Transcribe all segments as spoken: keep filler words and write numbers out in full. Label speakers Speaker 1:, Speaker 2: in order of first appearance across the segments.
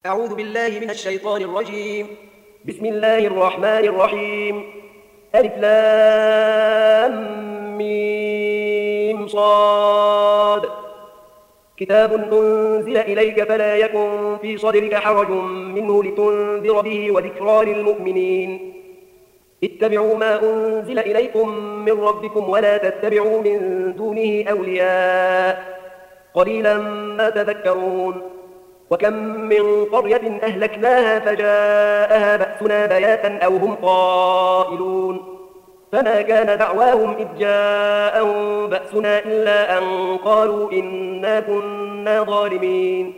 Speaker 1: أعوذ بالله من الشيطان الرجيم. بسم الله الرحمن الرحيم. ألف لام ميم صاد. كتاب أنزل إليك فلا يكن في صدرك حرج منه لتنذر به وذكرى للمؤمنين. اتبعوا ما أنزل إليكم من ربكم ولا تتبعوا من دونه أولياء قليلا ما تذكرون. وكم من قرية أهلكناها فجاءها بأسنا بياتا أو هم قائلون فما كان دعواهم إذ جاءهم بأسنا إلا أن قالوا إنا كنا ظالمين.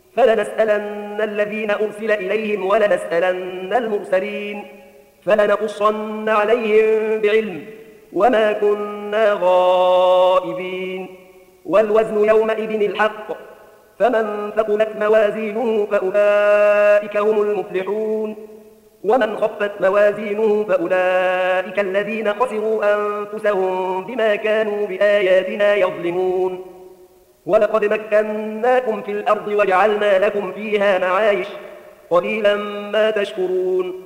Speaker 1: فلنسألن الذين أرسل إليهم ولنسألن المرسلين فلنقصن عليهم بعلم وما كنا غائبين. والوزن يومئذ الحق فمن ثقلت موازينه فأولئك هم المفلحون ومن خفت موازينه فأولئك الذين خسروا أنفسهم بما كانوا بآياتنا يظلمون. ولقد مكناكم في الأرض وجعلنا لكم فيها معايش قليلا ما تشكرون.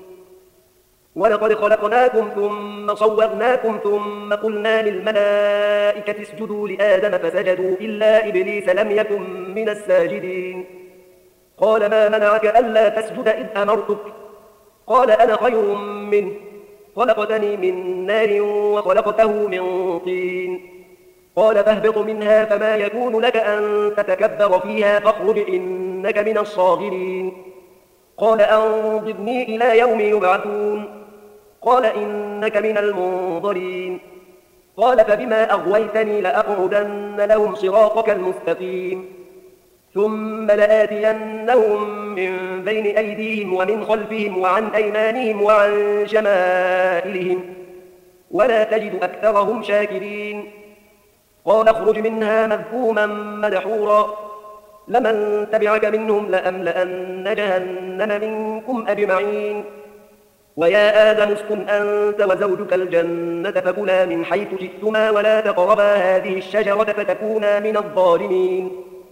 Speaker 1: ولقد خلقناكم ثم صورناكم ثم قلنا للملائكة اسجدوا لآدم فسجدوا إلا إبليس لم يكن من الساجدين. قال ما منعك ألا تسجد إذ أمرتك؟ قال أنا خير منه خلقتني من نار وخلقته من طين. قال فاهبط منها فما يكون لك أن تتكبر فيها فاخرج إنك من الصاغرين. قال أنظرني إلى يوم يبعثون. قال إنك من المنظرين. قال فبما أغويتني لأقعدن لهم صراطك المستقيم ثم لآتينهم من بين أيديهم ومن خلفهم وعن أيمانهم وعن شمائلهم ولا تجد أكثرهم شاكرين. قال اخرج منها مذءوما مدحورا لمن تبعك منهم لأملأن جهنم منكم أجمعين. ويا آدم اسكن أنت وزوجك الجنة فكلا من حيث شئتما ولا تقربا هذه الشجرة فتكونا من الظالمين.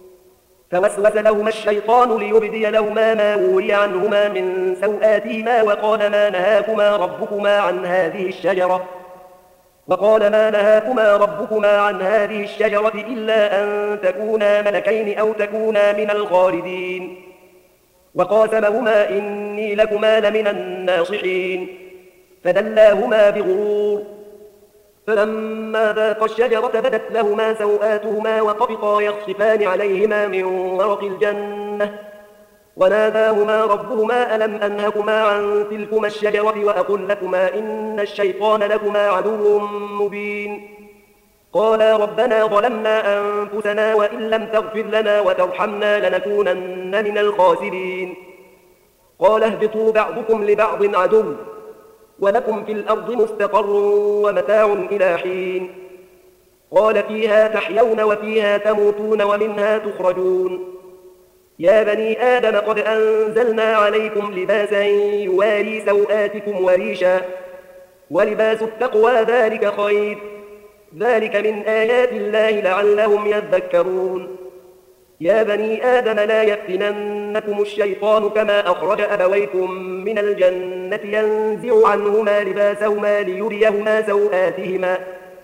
Speaker 1: فوسوس لهما الشيطان ليبدي لهما ما وري عنهما من سوآتهما وقال ما نهاكما ربكما عن هذه الشجرة وقال ما نهاكما ربكما عن هذه الشجرة إلا أن تكونا ملكين أو تكونا من الخالدين. وقاسمهما إني لكما لمن الناصحين فدلاهما بغرور. فلما ذاقا الشجرة بدت لهما سوآتهما وطفقا يخصفان عليهما من ورق الجنة وناداهما ربهما ألم أنهكما عن تلكما الشجرة وأقل لكما إن الشيطان لكما عدو مبين. قالا ربنا ظلمنا أنفسنا وإن لم تغفر لنا وترحمنا لنكونن من الخاسرين. قال اهبطوا بعضكم لبعض عدو ولكم في الأرض مستقر ومتاع إلى حين. قال فيها تحيون وفيها تموتون ومنها تخرجون. يا بني آدم قد أنزلنا عليكم لباسا يواري سوآتكم وريشا ولباس التقوى ذلك خير ذلك من آيات الله لعلهم يذكرون. يا بني آدم لا يفتننكم الشيطان كما أخرج أبويكم من الجنة ينزع عنهما لباسهما ليريهما سوآتهما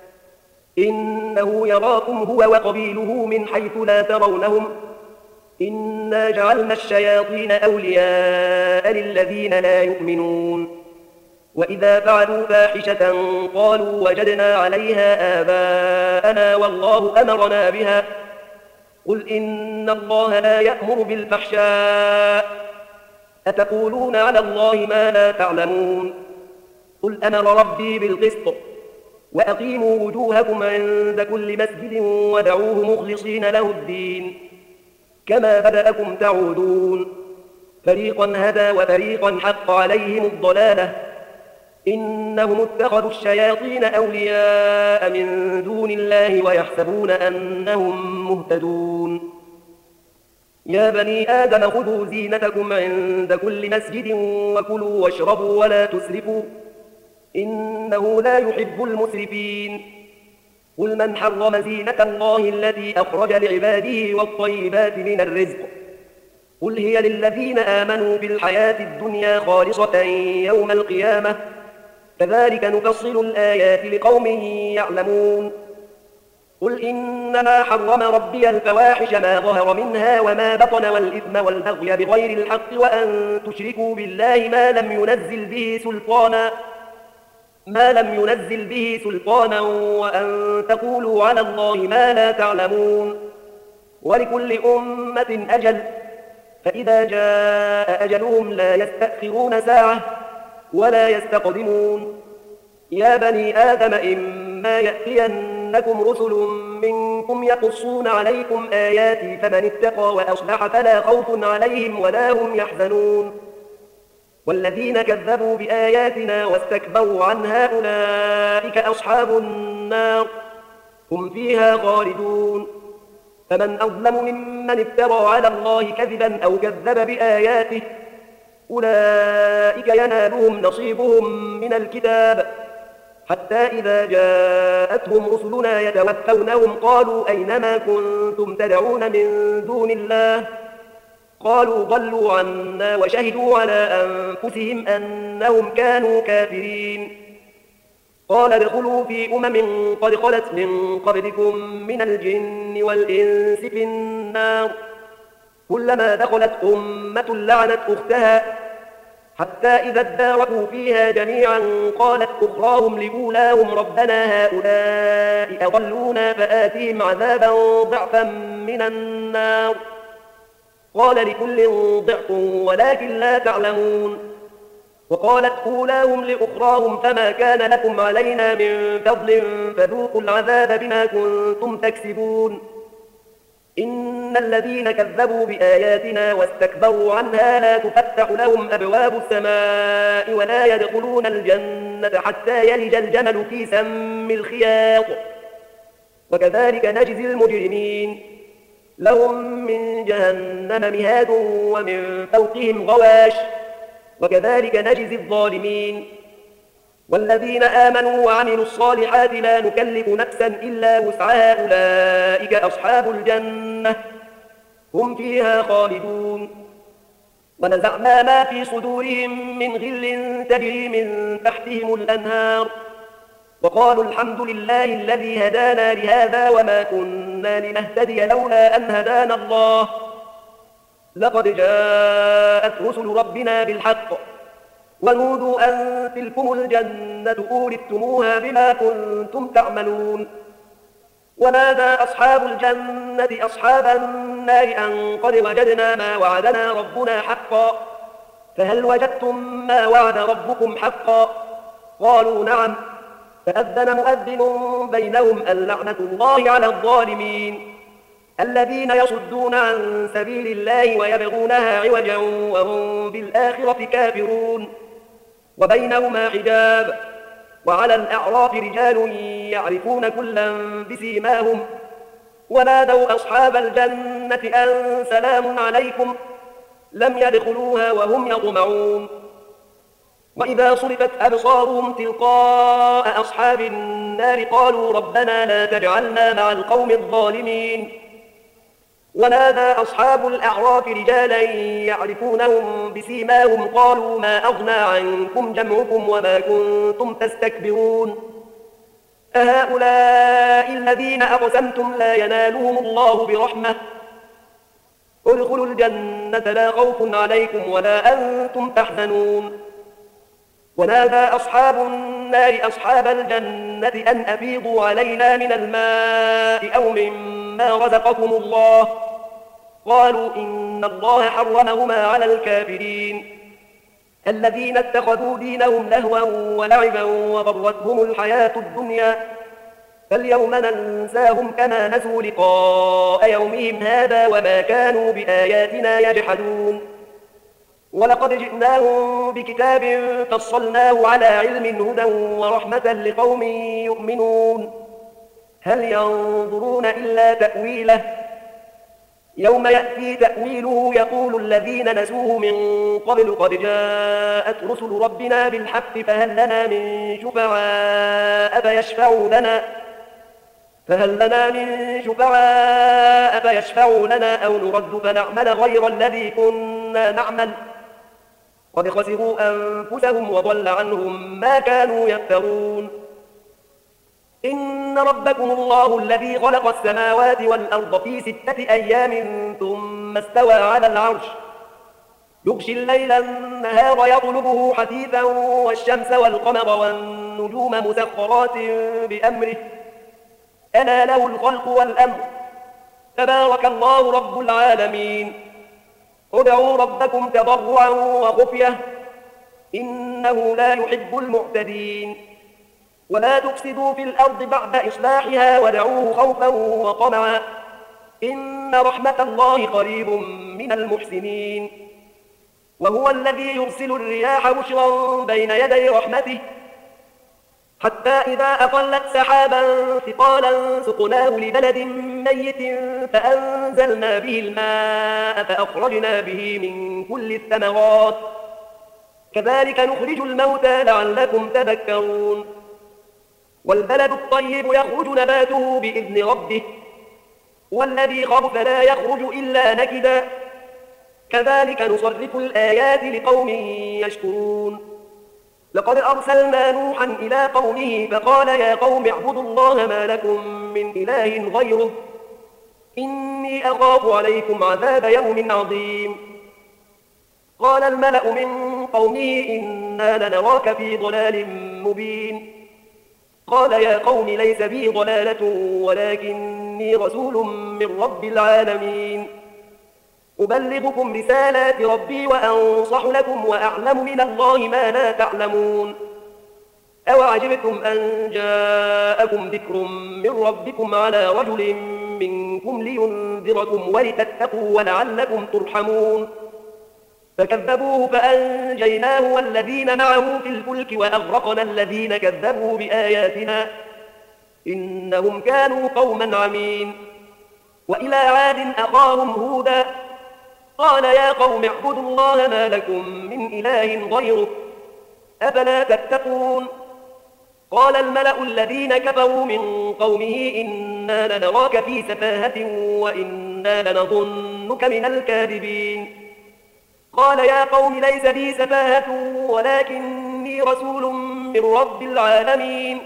Speaker 1: إنه يراكم هو وقبيله من حيث لا ترونهم إنا جعلنا الشياطين أولياء للذين لا يؤمنون. وإذا فعلوا فاحشة قالوا وجدنا عليها آباءنا والله أمرنا بها قل إن الله لا يأمر بالفحشاء أتقولون على الله ما لا تعلمون. قل أمر ربي بالقسط وأقيموا وجوهكم عند كل مسجد ودعوه مخلصين له الدين كما بدأكم تعودون. فريقا هدى وفريقا حق عليهم الضلالة إنهم اتخذوا الشياطين أولياء من دون الله ويحسبون أنهم مهتدون. يا بني آدم خذوا زينتكم عند كل مسجد وكلوا واشربوا ولا تسرفوا إنه لا يحب المسرفين. قل من حرم زينة الله التي أخرج لعباده والطيبات من الرزق قل هي للذين آمنوا في الحياة الدنيا خالصة يوم القيامة كذلك نفصل الآيات لقوم يعلمون قل إنما حرم ربي الفواحش ما ظهر منها وما بطن والإثم والبغي بغير الحق وأن تشركوا بالله ما لم ينزل به سلطانا ما لم ينزل به سلطانا وأن تقولوا على الله ما لا تعلمون ولكل أمة أجل فإذا جاء أجلهم لا يستأخرون ساعة ولا يستقدمون يا بني آدم إما يأتينكم رسل منكم يقصون عليكم آياتي فمن اتقى وأصلح فلا خوف عليهم ولا هم يحزنون والذين كذبوا بآياتنا واستكبروا عنها أولئك أصحاب النار هم فيها خالدون فمن أظلم ممن افترى على الله كذبا أو كذب بآياته أولئك ينالهم نصيبهم من الكتاب حتى إذا جاءتهم رسلنا يتوفونهم قالوا أينما كنتم تدعون من دون الله قالوا ضلوا عنا وشهدوا على أنفسهم أنهم كانوا كافرين قال ادخلوا في أمم قد خلت من قبلكم من الجن والإنس في النار كلما دخلت أمة لعنت أختها حتى إذا اداركوا فيها جميعا قالت أخراهم لأولاهم ربنا هؤلاء أضلونا فآتهم عذابا ضعفا من النار قال لكل ضعف ولكن لا تعلمون وقالت أولاهم لأخراهم فما كان لكم علينا من فضل فذوقوا العذاب بما كنتم تكسبون إن الذين كذبوا بآياتنا واستكبروا عنها لا تفتح لهم أبواب السماء ولا يدخلون الجنة حتى يلج الجمل في سم الخياط وكذلك نجزي المجرمين لهم من جهنم مهاد ومن فوقهم غواش وكذلك نجزي الظالمين والذين آمنوا وعملوا الصالحات لا نكلف نفسا إلا وسعها أولئك أصحاب الجنة هم فيها خالدون ونزعنا ما في صدورهم من غل تجري من تحتهم الأنهار وقالوا الحمد لله الذي هدانا لهذا وما كنا لنهتدي لولا أن هدانا الله لقد جاءت رسل ربنا بالحق ونودوا أن تلكم الجنة أورثتموها بما كنتم تعملون ونادى أصحاب الجنة أصحاب النار أن قد وجدنا ما وعدنا ربنا حقا فهل وجدتم ما وعد ربكم حقا قالوا نعم فأذن مؤذن بينهم اللعنة الله على الظالمين الذين يصدون عن سبيل الله ويبغونها عوجا وهم بالآخرة كافرون وبينهما حجاب وعلى الأعراف رجال يعرفون كلا بسيماهم ونادوا أصحاب الجنة أن سلام عليكم لم يدخلوها وهم يطمعون وإذا صرفت أبصارهم تلقاء أصحاب النار قالوا ربنا لا تجعلنا مع القوم الظالمين ونادى أصحاب الأعراف رجالا يعرفونهم بسيماهم قالوا ما أغنى عنكم جمعكم وما كنتم تستكبرون أهؤلاء الذين أقسمتم لا ينالهم الله برحمة ادخلوا الجنة لا خوف عليكم ولا أنتم تحزنون ونادى أصحاب النار أصحاب الجنة أن أفيضوا علينا من الماء أو مما رزقكم الله قالوا إن الله حرمهما على الكافرين الذين اتخذوا دينهم لهوا ولعبا وغرتهم الحياة الدنيا فاليوم ننساهم كما نسوا لقاء يومهم هذا وما كانوا بآياتنا يجحدون ولقد جئناهم بكتاب فصلناه على علم هدى ورحمة لقوم يؤمنون هل ينظرون إلا تأويله يوم يأتي تأويله يقول الذين نسوه من قبل قد جاءت رسل ربنا بالحق فهل لنا من شفعاء فيشفعوا لنا فهل لنا من شفعاء فيشفعوا لنا أو نرد فنعمل غير الذي كنا نعمل قد خسروا أنفسهم وضل عنهم ما كانوا يفترون إن ربكم الله الذي خلق السماوات والأرض في ستة أيام ثم استوى على العرش يغشي الليل النهار يطلبه حثيثا والشمس والقمر والنجوم مسخرات بأمره ألا له الخلق والأمر تبارك الله رب العالمين ادعوا ربكم تضرعا وخفية إنه لا يحب المعتدين ولا تفسدوا في الأرض بعد إصلاحها ودعوه خوفا وطمعا إن رحمة الله قريب من المحسنين وهو الذي يرسل الرياح بشرا بين يدي رحمته حتى إذا أقلت سحابا ثقالا سقناه لبلد ميت فأنزلنا به الماء فأخرجنا به من كل الثمرات كذلك نخرج الموتى لعلكم تذكرون والبلد الطيب يخرج نباته بإذن ربه والذي خبث لا يخرج إلا نكدا كذلك نصرف الآيات لقوم يشكرون لقد أرسلنا نوحا إلى قومه فقال يا قوم اعبدوا الله ما لكم من إله غيره إني أخاف عليكم عذاب يوم عظيم قال الملأ من قومه إنا لنراك في ضلال مبين قال يا قوم ليس بي ضلالة ولكني رسول من رب العالمين أبلغكم رسالات ربي وأنصح لكم وأعلم من الله ما لا تعلمون أوعجبتم أن جاءكم ذكر من ربكم على رجل منكم لينذركم ولتتقوا ولعلكم ترحمون فكذبوه فأنجيناه والذين معه في الفلك وأغرقنا الذين كذبوا بآياتنا إنهم كانوا قوما عمين وإلى عاد أخاهم هودا قال يا قوم اعبدوا الله ما لكم من إله غيره أفلا تتقون قال الملأ الذين كفروا من قومه إنا لنراك في سفاهة وإنا لنظنك من الكاذبين قال يا قوم ليس بي سفاهة ولكني رسول من رب العالمين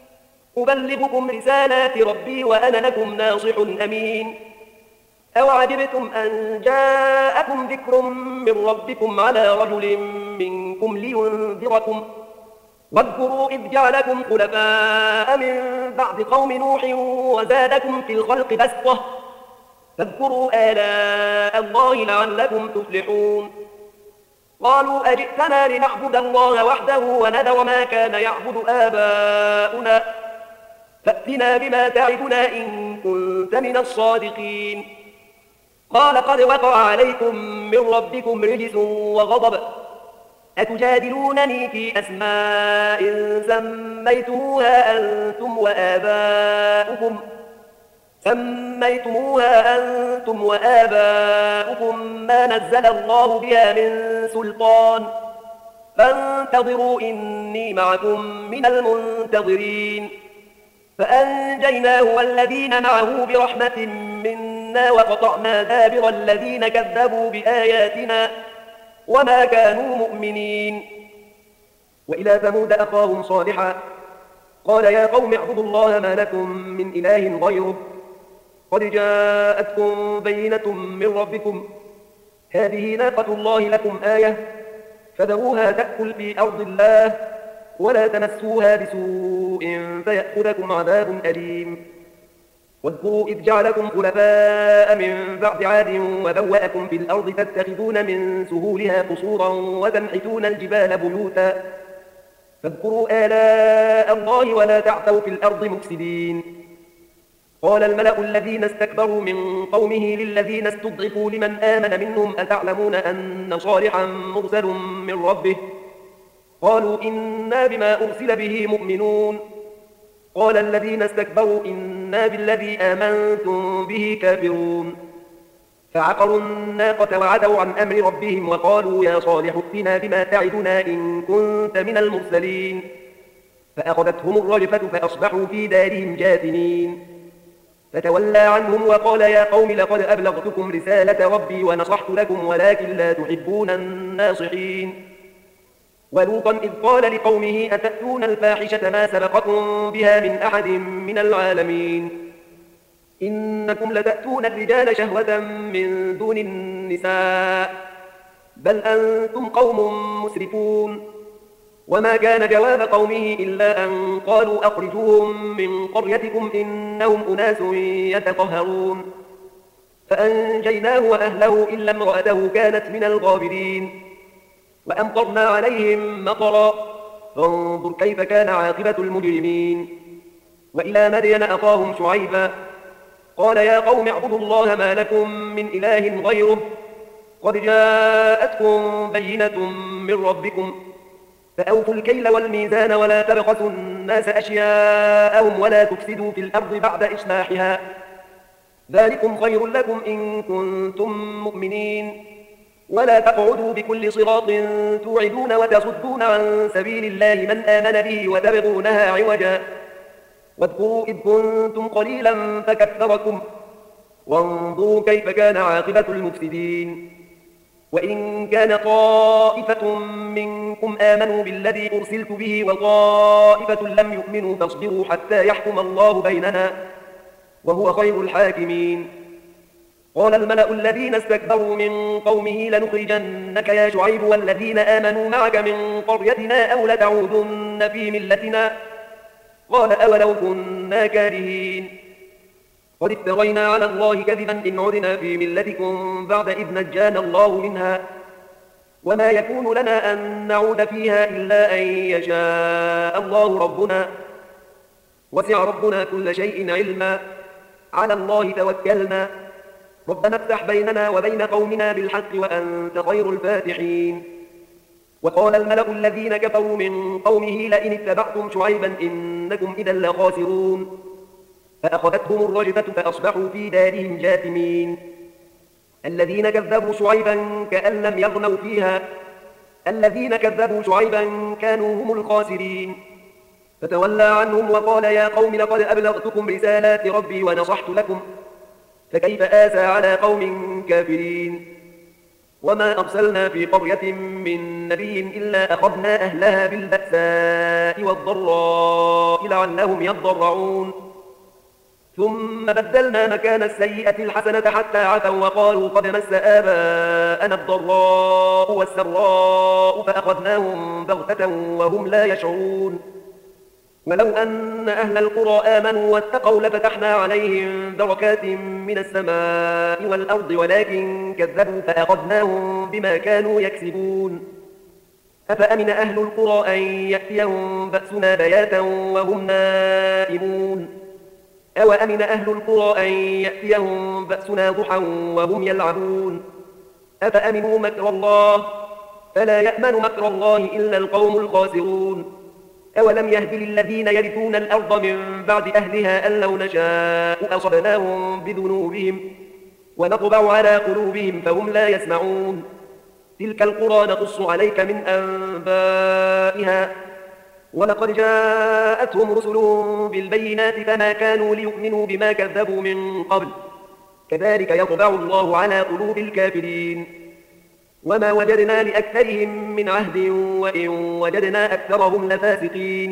Speaker 1: أبلغكم رسالات ربي وأنا لكم ناصح أمين أوعجبتم أن جاءكم ذكر من ربكم على رجل منكم لينذركم واذكروا إذ جعلكم خلفاء من بعد قوم نوح وزادكم في الخلق بسطة فاذكروا آلاء الله لعلكم تفلحون قالوا أجئتنا لنعبد الله وحده ونذر ما كان يعبد آباؤنا فأتنا بما تعدنا إن كنت من الصادقين قال قد وقع عليكم من ربكم رجس وغضب أتجادلونني في أسماء سميتموها أنتم وآباؤكم سميتموها أنتم وآباؤكم ما نزل الله بها من سلطان فانتظروا إني معكم من المنتظرين فأنجيناه والذين معه برحمة منا وقطعنا دابر الذين كذبوا بآياتنا وما كانوا مؤمنين وإلى ثمود أخاهم صالحا قال يا قوم اعبدوا الله ما لكم من إله غيره قد جاءتكم بينة من ربكم هذه ناقة الله لكم آية فذروها تأكل في أرض الله ولا تمسوها بسوء فيأخذكم عذاب أليم واذكروا إذ جعلكم خلفاء من بعد عاد وبوأكم في الأرض تتخذون من سهولها قصورا وتنحتون الجبال بيوتا فاذكروا آلاء الله ولا تعثوا في الأرض مفسدين قال الملأ الذين استكبروا من قومه للذين استضعفوا لمن آمن منهم أتعلمون أن صالحا مرسل من ربه قالوا إنا بما أرسل به مؤمنون قال الذين استكبروا إنا بالذي آمنتم به كافرون فعقروا الناقة وعتوا عن أمر ربهم وقالوا يا صالح ائتنا بما تعدنا إن كنت من المرسلين فأخذتهم الرجفة فأصبحوا في دارهم جاثمين فتولى عنهم وقال يا قوم لقد أبلغتكم رسالة ربي ونصحت لكم ولكن لا تحبون الناصحين. ولوطا إذ قال لقومه أتأتون الفاحشة ما سبقكم بها من أحد من العالمين إنكم لتأتون الرجال شهوة من دون النساء بل أنتم قوم مسرفون. وما كان جواب قومه إلا أن قالوا أخرجوهم من قريتكم إنهم أناس يتطهرون. فأنجيناه وأهله إلا امرأته كانت من الغابرين. وأمطرنا عليهم مطرا فانظر كيف كان عاقبة المجرمين. وإلى مدين أخاهم شعيبا قال يا قوم اعبدوا الله ما لكم من إله غيره قد جاءتكم بينة من ربكم فأوفوا الكيل والميزان ولا تبخسوا الناس أشياءهم ولا تفسدوا في الأرض بعد إصلاحها ذلكم خير لكم إن كنتم مؤمنين. ولا تقعدوا بكل صراط توعدون وتصدون عن سبيل الله من آمن به وتبغونها عوجا واذكروا إذ كنتم قليلا فكثركم وانظروا كيف كان عاقبة المفسدين. وإن كان طائفة منكم آمنوا بالذي أرسلت به وطائفة لم يؤمنوا فاصبروا حتى يحكم الله بيننا وهو خير الحاكمين. قال الملأ الذين استكبروا من قومه لنخرجنك يا شعيب والذين آمنوا معك من قريتنا أو لتعودن في ملتنا قال أولو كنا كارهين قد افترينا على الله كذبا إن عدنا في ملتكم بعد إذ نجانا الله منها وما يكون لنا أن نعود فيها إلا أن يشاء الله ربنا وسع ربنا كل شيء علما على الله توكلنا ربنا افتح بيننا وبين قومنا بالحق وأنت خير الفاتحين. وقال الملأ الذين كفروا من قومه لئن اتبعتم شعيبا إنكم إذا لخاسرون فأخذتهم الرجفة فأصبحوا في دارهم جاثمين. الذين كذبوا شعيبا كأن لم يغنوا فيها الذين كذبوا شعيبا كانوا هم الخاسرين. فتولى عنهم وقال يا قوم لقد أبلغتكم رسالات ربي ونصحت لكم فكيف آسى على قوم كافرين. وما أرسلنا في قرية من نبي إلا أخذنا أهلها بالبأساء والضراء لعلهم يضرعون ثم بدلنا مكان السيئة الحسنة حتى عفوا وقالوا قد مس آباءنا الضراء والسراء فأخذناهم بغتة وهم لا يشعرون. ولو أن أهل القرى آمنوا واتقوا لفتحنا عليهم بركات من السماء والأرض ولكن كذبوا فأخذناهم بما كانوا يكسبون. أفأمن أهل القرى أن يأتيهم بأسنا بياتا وهم نائمون أو أمن أهل القرى أن يأتيهم بأسنا ضحى وهم يلعبون أفأمنوا مكر الله فلا يأمن مكر الله إلا القوم الخاسرون. أولم يهد للذين يرثون الأرض من بعد أهلها أن لو نشاء أصبناهم بذنوبهم ونطبع على قلوبهم فهم لا يسمعون. تلك القرى نقص عليك من أنبائها ولقد جاءتهم رسل بالبينات فما كانوا ليؤمنوا بما كذبوا من قبل كذلك يطبع الله على قلوب الكافرين. وما وجدنا لأكثرهم من عهد وإن وجدنا أكثرهم لفاسقين.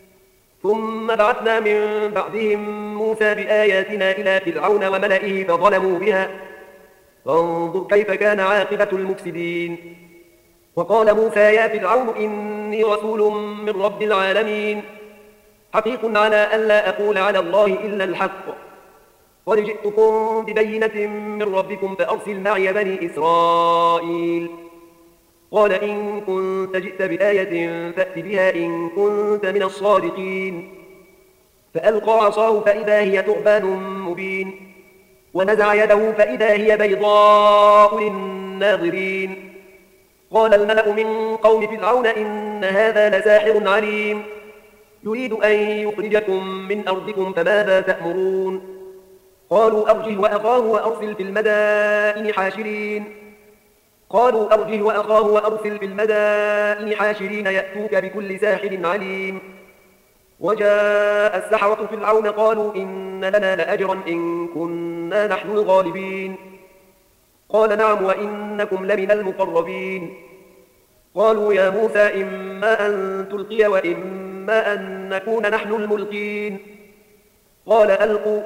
Speaker 1: ثم بعثنا من بعدهم موسى بآياتنا إلى فرعون وملئه فظلموا بها فانظر كيف كان عاقبة المفسدين. وقال موسى يا فرعون إني رسول من رب العالمين حقيق على أن لا أقول على الله إلا الحق قد جئتكم ببينة من ربكم فأرسل معي بني إسرائيل. قال إن كنت جئت بآية فأت بها إن كنت من الصادقين. فألقى عصاه فإذا هي ثعبان مبين ونزع يده فإذا هي بيضاء للناظرين. قال الملأ من قوم فرعون إن هذا لساحر عليم يريد أن يخرجكم من أرضكم فماذا تأمرون. قالوا أرجه وأخاه وأرسل في المدائن حاشرين قالوا أرجه وأخاه وأرسل في المدائن حاشرين يأتوك بكل ساحر عليم. وجاء السحرة فرعون قالوا إن لنا لأجرا إن كنا نحن الغالبين قال نعم وإنكم لمن المقربين قالوا يا موسى إما أن تلقي وإما أن نكون نحن الملقين قال ألقوا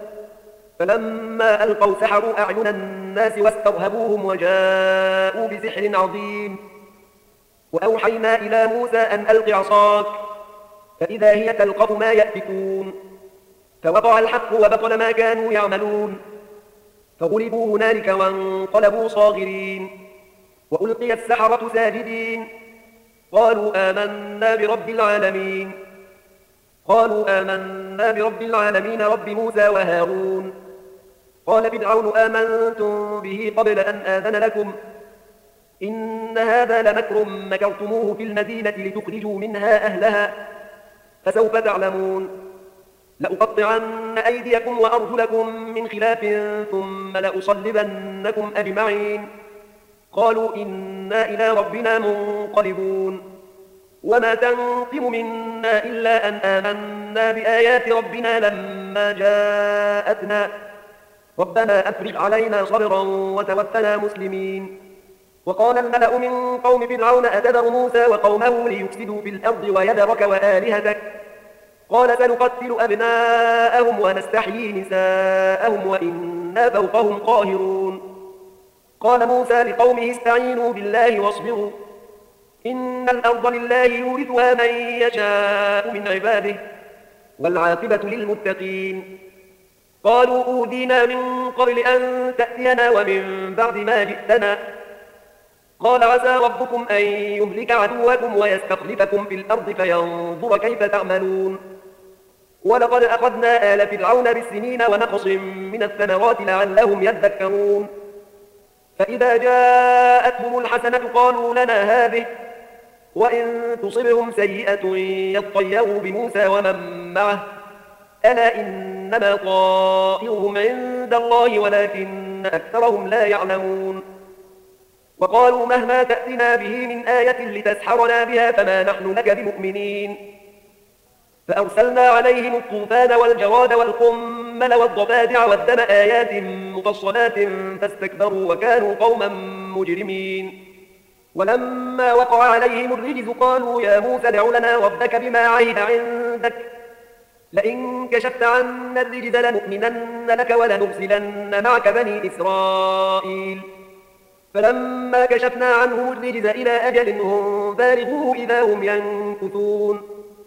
Speaker 1: فلما ألقوا سحروا أعين الناس واسترهبوهم وجاءوا بسحر عظيم وأوحينا إلى موسى أن ألق عصاك فإذا هي تلقف ما يأفكون فوقع الحق وبطل ما كانوا يعملون فغلبوا هنالك وانقلبوا صاغرين وألقي السحرة ساجدين قالوا آمنا برب العالمين قالوا آمنا برب العالمين رب موسى وهارون قال فرعون آمنتم به قبل أن آذن لكم إن هذا لمكر مكرتموه في المدينة لتخرجوا منها أهلها فسوف تعلمون لأقطعن أيديكم وأرجلكم من خلاف ثم لأصلبنكم أجمعين قالوا إنا إلى ربنا منقلبون وما تنقم منا إلا أن آمنا بآيات ربنا لما جاءتنا ربنا أفرغ علينا صبرا وتوفنا مسلمين وقال الملأ من قوم فرعون أتذر موسى وقومه ليفسدوا في الأرض ويذرك وآلهتك قال سنقتل أبناءهم ونستحيي نساءهم وإنا فوقهم قاهرون قال موسى لقومه استعينوا بالله واصبروا إن الأرض لله يورثها من يشاء من عباده والعاقبة للمتقين قالوا أوذينا من قبل أن تأتينا ومن بعد ما جئتنا قال عسى ربكم أن يهلك عدوكم ويستخلفكم في الأرض فينظر كيف تعملون ولقد أخذنا آل فرعون بالسنين ونقص من الثمرات لعلهم يذكرون فإذا جاءتهم الحسنة قالوا لنا هذه وإن تصبهم سيئة يطيروا بموسى ومن معه ألا إنما طائرهم عند الله ولكن أكثرهم لا يعلمون وقالوا مهما تأتنا به من آية لتسحرنا بها فما نحن لك بمؤمنين فأرسلنا عليهم الطوفان والجراد والقمل والضفادع والدم آيات مفصلات فاستكبروا وكانوا قوما مجرمين ولما وقع عليهم الرجز قالوا يا موسى ادع لنا ربك بما عهد عندك لئن كشفت عنا الرجز لنؤمنن لك ولنرسلن معك بني إسرائيل فلما كشفنا عنهم الرجز إلى أجل هم بالغوه إذا هم ينكثون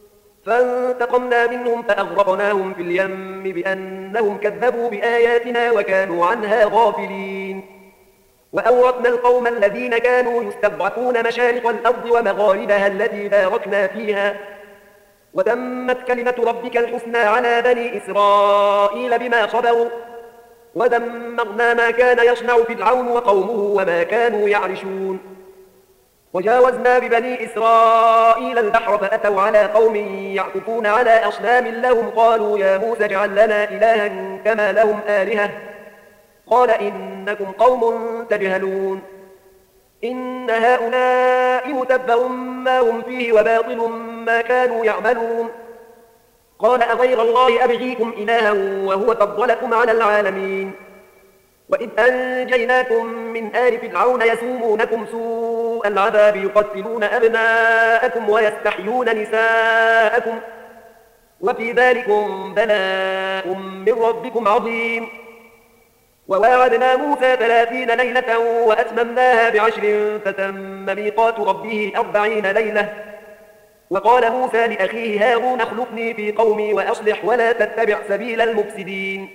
Speaker 1: فانتقمنا منهم فأغرقناهم في اليم بأنهم كذبوا بآياتنا وكانوا عنها غافلين وأورثنا القوم الذين كانوا يستضعفون مشارق الأرض ومغاربها التي باركنا فيها وتمت كلمة ربك الحسنى على بني إسرائيل بما صبروا ودمرنا ما كان يصنع فرعون وقومه وما كانوا يعرشون وجاوزنا ببني إسرائيل البحر فأتوا على قوم يعكفون على أصنام لهم قالوا يا موسى اجعل لنا إلها كما لهم آلهة قال إنكم قوم تجهلون إن هؤلاء متبر ما هم فيه وباطل ما كانوا يعملون قال أغير الله أبغيكم إلها وهو فضلكم على العالمين وإذ أنجيناكم من آل فرعون يسومونكم سوء العذاب يقتلون أبناءكم ويستحيون نساءكم وفي ذلكم بلاء من ربكم عظيم وواعدنا موسى ثلاثين ليلة وأتممناها بعشر فتم ميقات ربه أربعين ليلة وقال موسى لأخيه هارون اخلفني في قومي وأصلح ولا تتبع سبيل المفسدين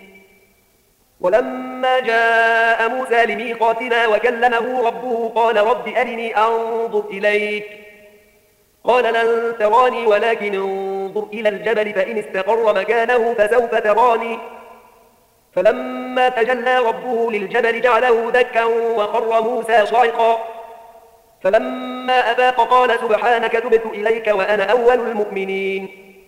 Speaker 1: ولما جاء موسى لميقاتنا وكلمه ربه قال رب أرني أنظر إليك قال لن تراني ولكن انظر إلى الجبل فإن استقر مكانه فسوف تراني فلما تجلى ربه للجبل جعله دكا وخر موسى صعقا فلما أفاق قال سبحانك تبت إليك وأنا أول المؤمنين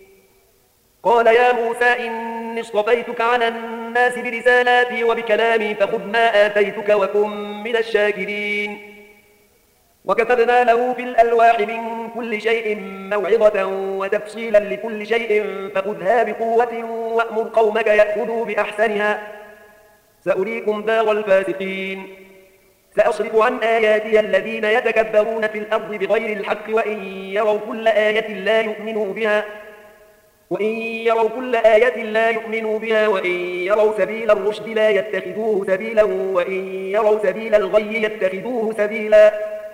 Speaker 1: قال يا موسى إني اصطفيتك على الناس برسالاتي وبكلامي فخذ ما آتيتك وكن من الشاكرين وكتبنا له في الألواح من كل شيء موعظة وتفصيلا لكل شيء فخذها بقوة وأمر قومك يأخذوا بأحسنها سأريكم دار الفاسقين سأصرف عن آياتي الذين يتكبرون في الأرض بغير الحق وإن يروا كل آية لا يؤمنوا بها وإن يروا كل آية لا يؤمنوا بها وإن يروا سبيل الرشد لا يتخذوه سبيلا وإن يروا سبيل الغي يتخذوه سبيلا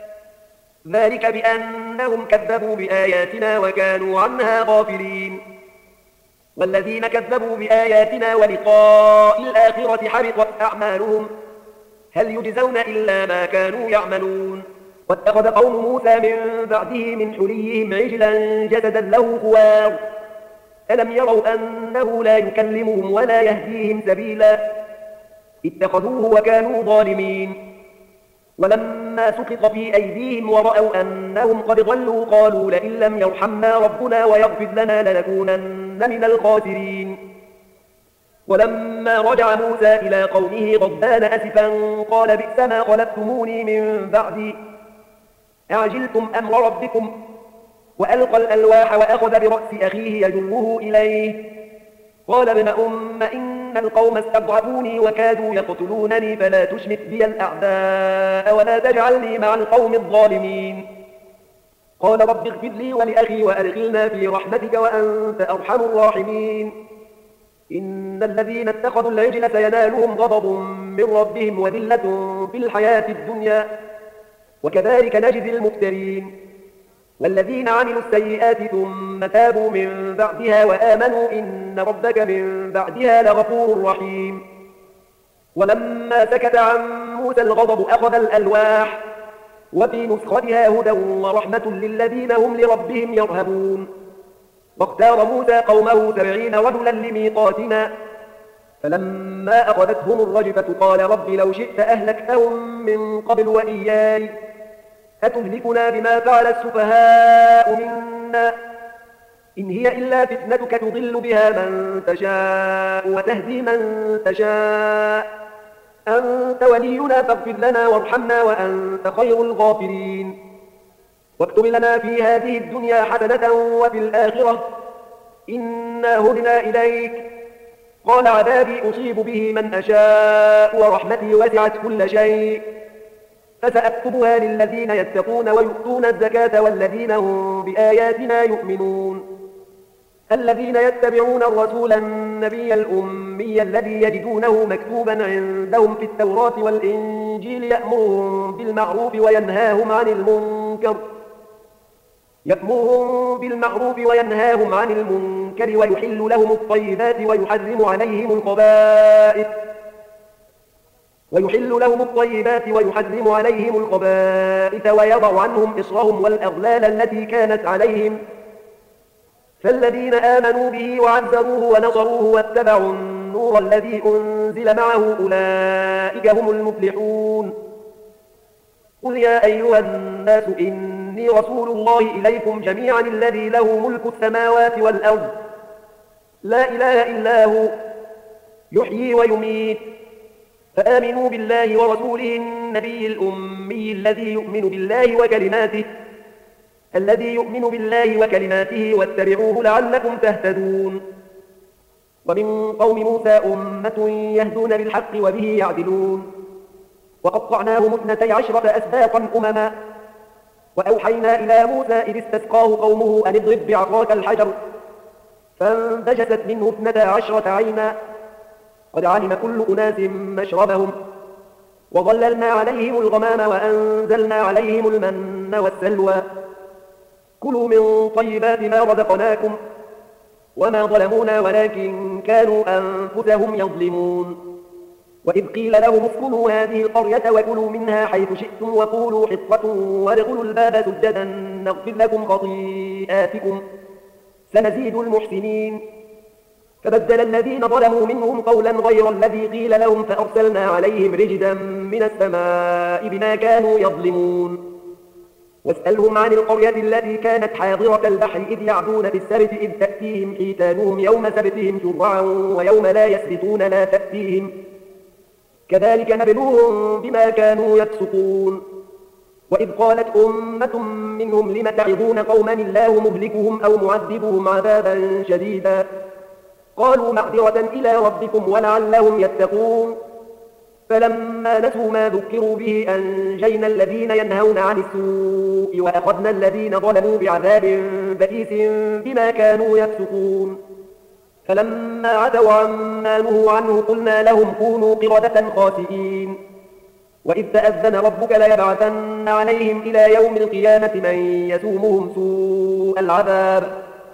Speaker 1: ذلك بأنهم كذبوا بآياتنا وكانوا عنها غافلين والذين كذبوا بآياتنا ولقاء الآخرة حبطت أعمالهم هل يجزون إلا ما كانوا يعملون واتخذ قوم موسى من بعده من حليهم عجلا جسدا له خوار ألم يروا أنه لا يكلمهم ولا يهديهم سبيلا اتخذوه وكانوا ظالمين ولما سقط في أيديهم ورأوا أنهم قد ضلوا قالوا لئن لم يرحمنا ربنا ويغفر لنا لنكونن من الخاسرين ولما رجع موسى إلى قومه غضبان أسفا قال بئس ما خلفتموني من بعدي أعجلتم أمر ربكم وألقى الألواح وأخذ برأس أخيه يجره إليه قال ابن أم إن القوم استضعفوني وكادوا يقتلونني فلا تشمت بي الأعداء ولا تجعلني مع القوم الظالمين قال رب اغفر لي ولأخي وأدخلنا في رحمتك وأنت أرحم الراحمين إن الذين اتخذوا العجل سينالهم غضب من ربهم وذلة في الحياة الدنيا وكذلك نجزي المفترين والذين عملوا السيئات ثم تابوا من بعدها وآمنوا إن ربك من بعدها لغفور رحيم ولما سكت عن موسى الغضب أخذ الألواح وفي نسختها هدى ورحمة للذين هم لربهم يرهبون واختار موسى قومه سبعين رجلا لميقاتنا فلما أخذتهم الرجفة قال رب لو شئت أهلكتهم من قبل وإياي أتهلكنا بما فعل السفهاء منا إن هي إلا فتنتك تضل بها من تشاء وتهدي من تشاء أنت ولينا فاغفر لنا وارحمنا وأنت خير الغافرين واكتب لنا في هذه الدنيا حسنة وفي الآخرة إنا هدنا إليك قال عذابي أصيب به من أشاء ورحمتي وسعت كل شيء فسأكتبها للذين يتقون ويؤتون الزكاة والذين هم بآياتنا يؤمنون الذين يتبعون الرسول النبي الأمي الذي يجدونه مكتوبا عندهم في التوراة والإنجيل يأمرهم بالمعروف وينهاهم عن المنكر يأمرهم بالمعروف وينهاهم عن المنكر ويحل لهم الطيبات ويحرم عليهم الخبائث ويحل لهم الطيبات ويحرم عليهم الخبائث ويضع عنهم إصرهم والأغلال التي كانت عليهم فالذين آمنوا به وعزروه ونصروه واتبعوا النور الذي أنزل معه أولئك هم المفلحون قل يا أيها الناس إني رسول الله إليكم جميعا الذي له ملك السماوات والأرض لا إله إلا هو يحيي ويميت فآمنوا بالله ورسوله النبي الأمي الذي يؤمن بالله وكلماته الذي يؤمن بالله وكلماته واتبعوه لعلكم تهتدون ومن قوم موسى أمة يهدون بالحق وبه يعدلون وقطعناهم اثنتي عشرة أسباطا أمما وأوحينا إلى موسى إذ استسقاه قومه أن اضرب بعصاك الحجر فانبجست منه اثنتا عشرة عينا قد علم كل أناس مشربهم وظللنا عليهم الغمام وأنزلنا عليهم المن والسلوى كلوا من طيبات ما رزقناكم وما ظلمونا ولكن كانوا أنفسهم يظلمون وإذ قيل لهم اسكنوا هذه القرية وكلوا منها حيث شئتم وقولوا حطة وادخلوا الباب سجدا نغفر لكم خطيئاتكم سنزيد المحسنين فبدل الذين ظلموا منهم قولا غير الذي قيل لهم فأرسلنا عليهم رجزا من السماء بما كانوا يظلمون واسألهم عن القرية التي كانت حاضرة البحر إذ يعدون في السبت إذ تأتيهم حيتانهم يوم سبتهم شرعا ويوم لا يسبتون لا تأتيهم كذلك نبلوهم بما كانوا يفسقون وإذ قالت أمة منهم لم تعظون قوما الله مهلكهم أو معذبهم عذابا شديدا قالوا معذرة إلى ربكم ولعلهم يتقون فلما نسوا ما ذكروا به أنجينا الذين ينهون عن السوء وأخذنا الذين ظلموا بعذاب بئيس بما كانوا يفسقون فلما عتوا عما نهوا عنه قلنا لهم كونوا قردة خاسئين وإذ تأذن ربك ليبعثن عليهم إلى يوم القيامة من يسومهم سوء العذاب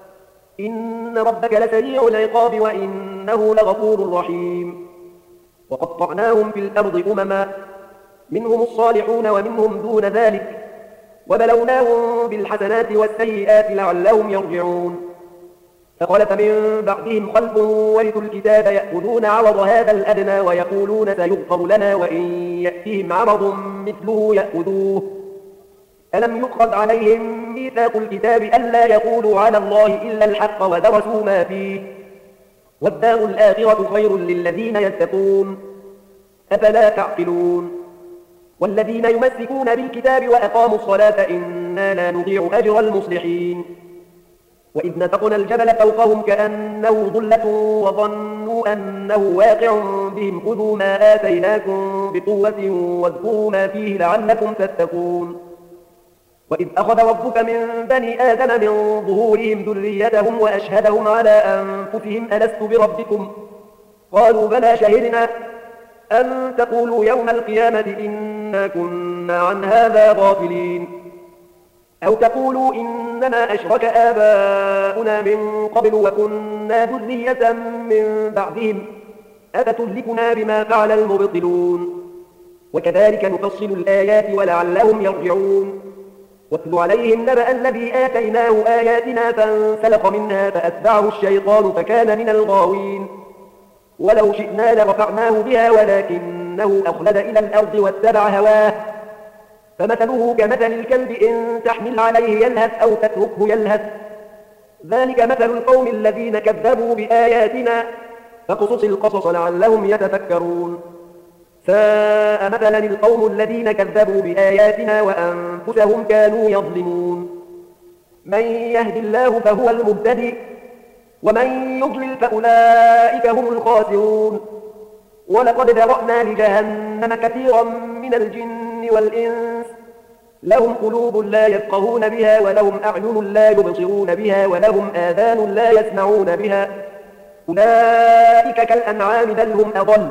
Speaker 1: إن ربك لسريع العقاب وإنه لغفور رحيم وقطعناهم في الأرض أمما منهم الصالحون ومنهم دون ذلك وبلوناهم بالحسنات والسيئات لعلهم يرجعون فخلف من بعدهم خلف ورثوا الكتاب يأخذون عرض هذا الأدنى ويقولون سيغفر لنا وإن يأتهم عرض مثله يأخذوه ألم يؤخذ عليهم ميثاق الكتاب ألا يقولوا على الله إلا الحق ودرسوا ما فيه والدار الآخرة خير للذين يتقون أفلا تعقلون والذين يمسكون بالكتاب وأقاموا الصلاة إنا لا نضيع أجر المصلحين وإذ نتقنا الجبل فوقهم كأنه ظلة وظنوا أنه واقع بهم خذوا ما آتيناكم بقوة واذكروا ما فيه لعلكم تتقون وإذ أخذ ربك من بني آدم من ظهورهم ذريتهم وأشهدهم على أنفسهم ألست بربكم قالوا بلى شهدنا أن تقولوا يوم القيامة إنا كنا عن هذا غافلين أو تقولوا إنما أشرك آباؤنا من قبل وكنا ذرية من بعدهم أفتهلكنا بما فعل المبطلون وكذلك نفصل الآيات ولعلهم يرجعون واتل عليهم نبأ الذي آتيناه آياتنا فانسلخ منها فأتبعه الشيطان فكان من الغاوين ولو شئنا لرفعناه بها ولكنه أخلد إلى الأرض واتبع هواه فمثله كمثل الكلب إن تحمل عليه يلهث أو تتركه يلهث ذلك مثل القوم الذين كذبوا بآياتنا فاقصص القصص لعلهم يتفكرون ساء مثلا القوم الذين كذبوا بآياتنا وأنفسهم كانوا يظلمون من يهد الله فهو المهتدي ومن يضلل فأولئك هم الخاسرون ولقد ذرأنا لجهنم كثيرا من الجن والإنس لهم قلوب لا يفقهون بها ولهم أعين لا يبصرون بها ولهم آذان لا يسمعون بها أولئك كالأنعام بل هم أضل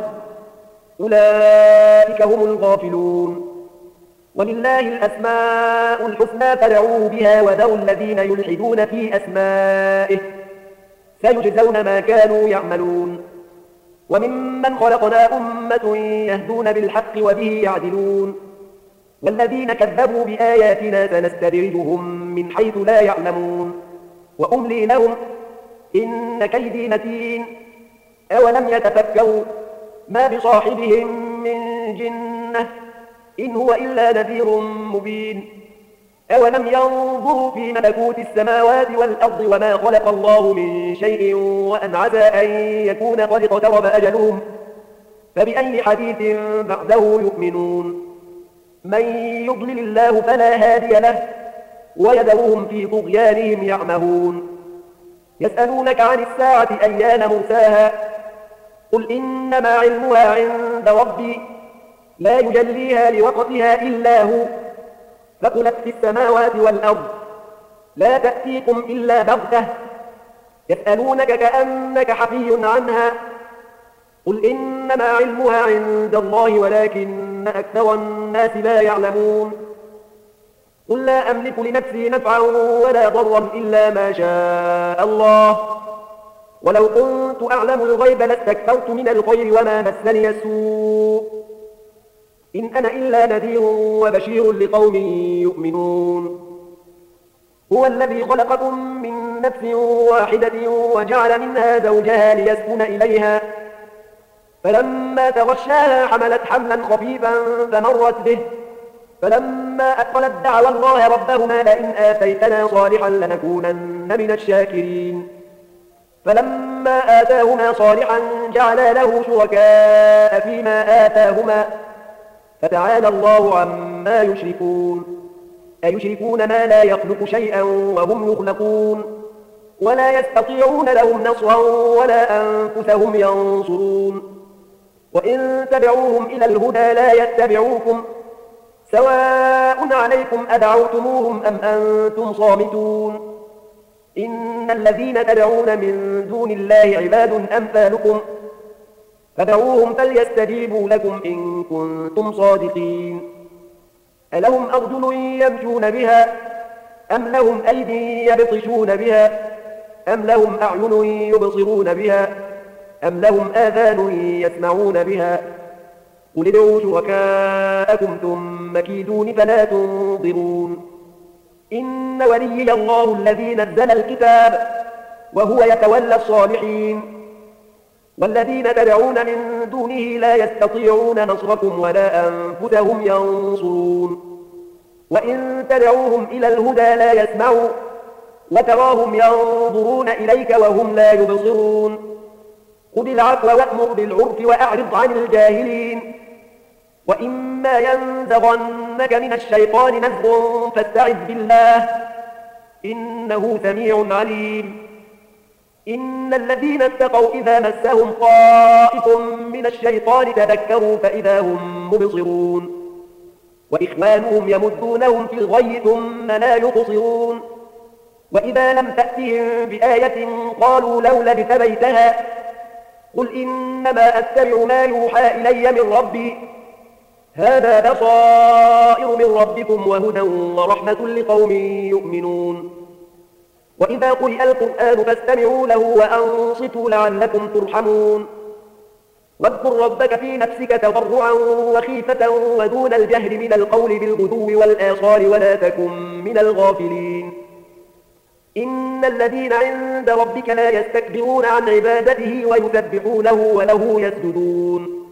Speaker 1: أولئك هم الغافلون ولله الأسماء الحسنى فادعوه بها وذروا الذين يلحدون في أسمائه سيجزون ما كانوا يعملون وممن خلقنا أمة يهدون بالحق وبه يعدلون والذين كذبوا بآياتنا سنستدرجهم من حيث لا يعلمون وأملي لهم إن كيدي متين أولم يتفكروا ما بصاحبهم من جنة إن هو إلا نذير مبين أولم ينظروا في ملكوت السماوات والأرض وما خلق الله من شيء وأن عسى أن يكون قد اقترب أجلهم فبأي حديث بعده يؤمنون من يضلل الله فلا هادي له ويذرهم في طغيانهم يعمهون يسألونك عن الساعة أيان مرساها قل إنما علمها عند ربي لا يجليها لوقتها إلا هو ثقلت في السماوات والأرض لا تأتيكم إلا بغتة يسألونك كأنك حفي عنها قل إنما علمها عند الله ولكن أكثر الناس لا يعلمون قل لا أملك لنفسي نفعا ولا ضرا إلا ما شاء الله ولو كنت أعلم الغيب لاستكثرت من الخير وما مسني السوء إن أنا إلا نذير وبشير لقوم يؤمنون هو الذي خلقكم من نفس واحدة وجعل منها زوجها ليسكن إليها فلما تغشاها حملت حملا خفيفا فمرت به فلما أثقلت دعوا الله ربهما لئن آتيتنا صالحا لنكونن من الشاكرين فلما آتاهما صالحا جعلا له شركاء فيما آتاهما فتعالى الله عما يشركون أيشركون ما لا يخلق شيئا وهم يخلقون ولا يستطيعون لهم نصرا ولا أنفسهم ينصرون وإن تدعوهم إلى الهدى لا يتبعوكم سواء عليكم أدعوتموهم أم أنتم صامتون إن الذين تدعون من دون الله عباد أمثالكم فدعوهم فليستجيبوا لكم إن كنتم صادقين ألهم أرجل يمشون بها أم لهم أيدي يبطشون بها أم لهم أعين يبصرون بها أم لهم آذان يسمعون بها قل ادعوا شركاءكم ثم كيدون فلا تنظرون إن وليي الله الذي نزل الكتاب وهو يتولى الصالحين والذين تدعون من دونه لا يستطيعون نصركم ولا أنفسهم ينصرون وإن تدعوهم إلى الهدى لا يسمعوا وتراهم ينظرون إليك وهم لا يبصرون خذ العفو وأمر بالعرف وأعرض عن الجاهلين وإما ينزغنك من الشيطان نزغ فاستعذ بالله إنه سميع عليم إن الذين اتقوا إذا مسهم طائف من الشيطان تذكروا فإذا هم مبصرون وإخوانهم يمدونهم في الغي ثم لا يقصرون وإذا لم تأتهم بآية قالوا لولا اجتبيتها قل إنما أتبع ما يوحى إلي من ربي هذا بصائر من ربكم وهدى ورحمة لقوم يؤمنون وإذا قرئ القرآن فاستمعوا له وأنصتوا لعلكم ترحمون واذكر ربك في نفسك تضرعا وخيفة ودون الجهر من القول بالغدو والآصال ولا تكن من الغافلين إن الذين عند ربك لا يستكبرون عن عبادته ويسبحونه وله يسجدون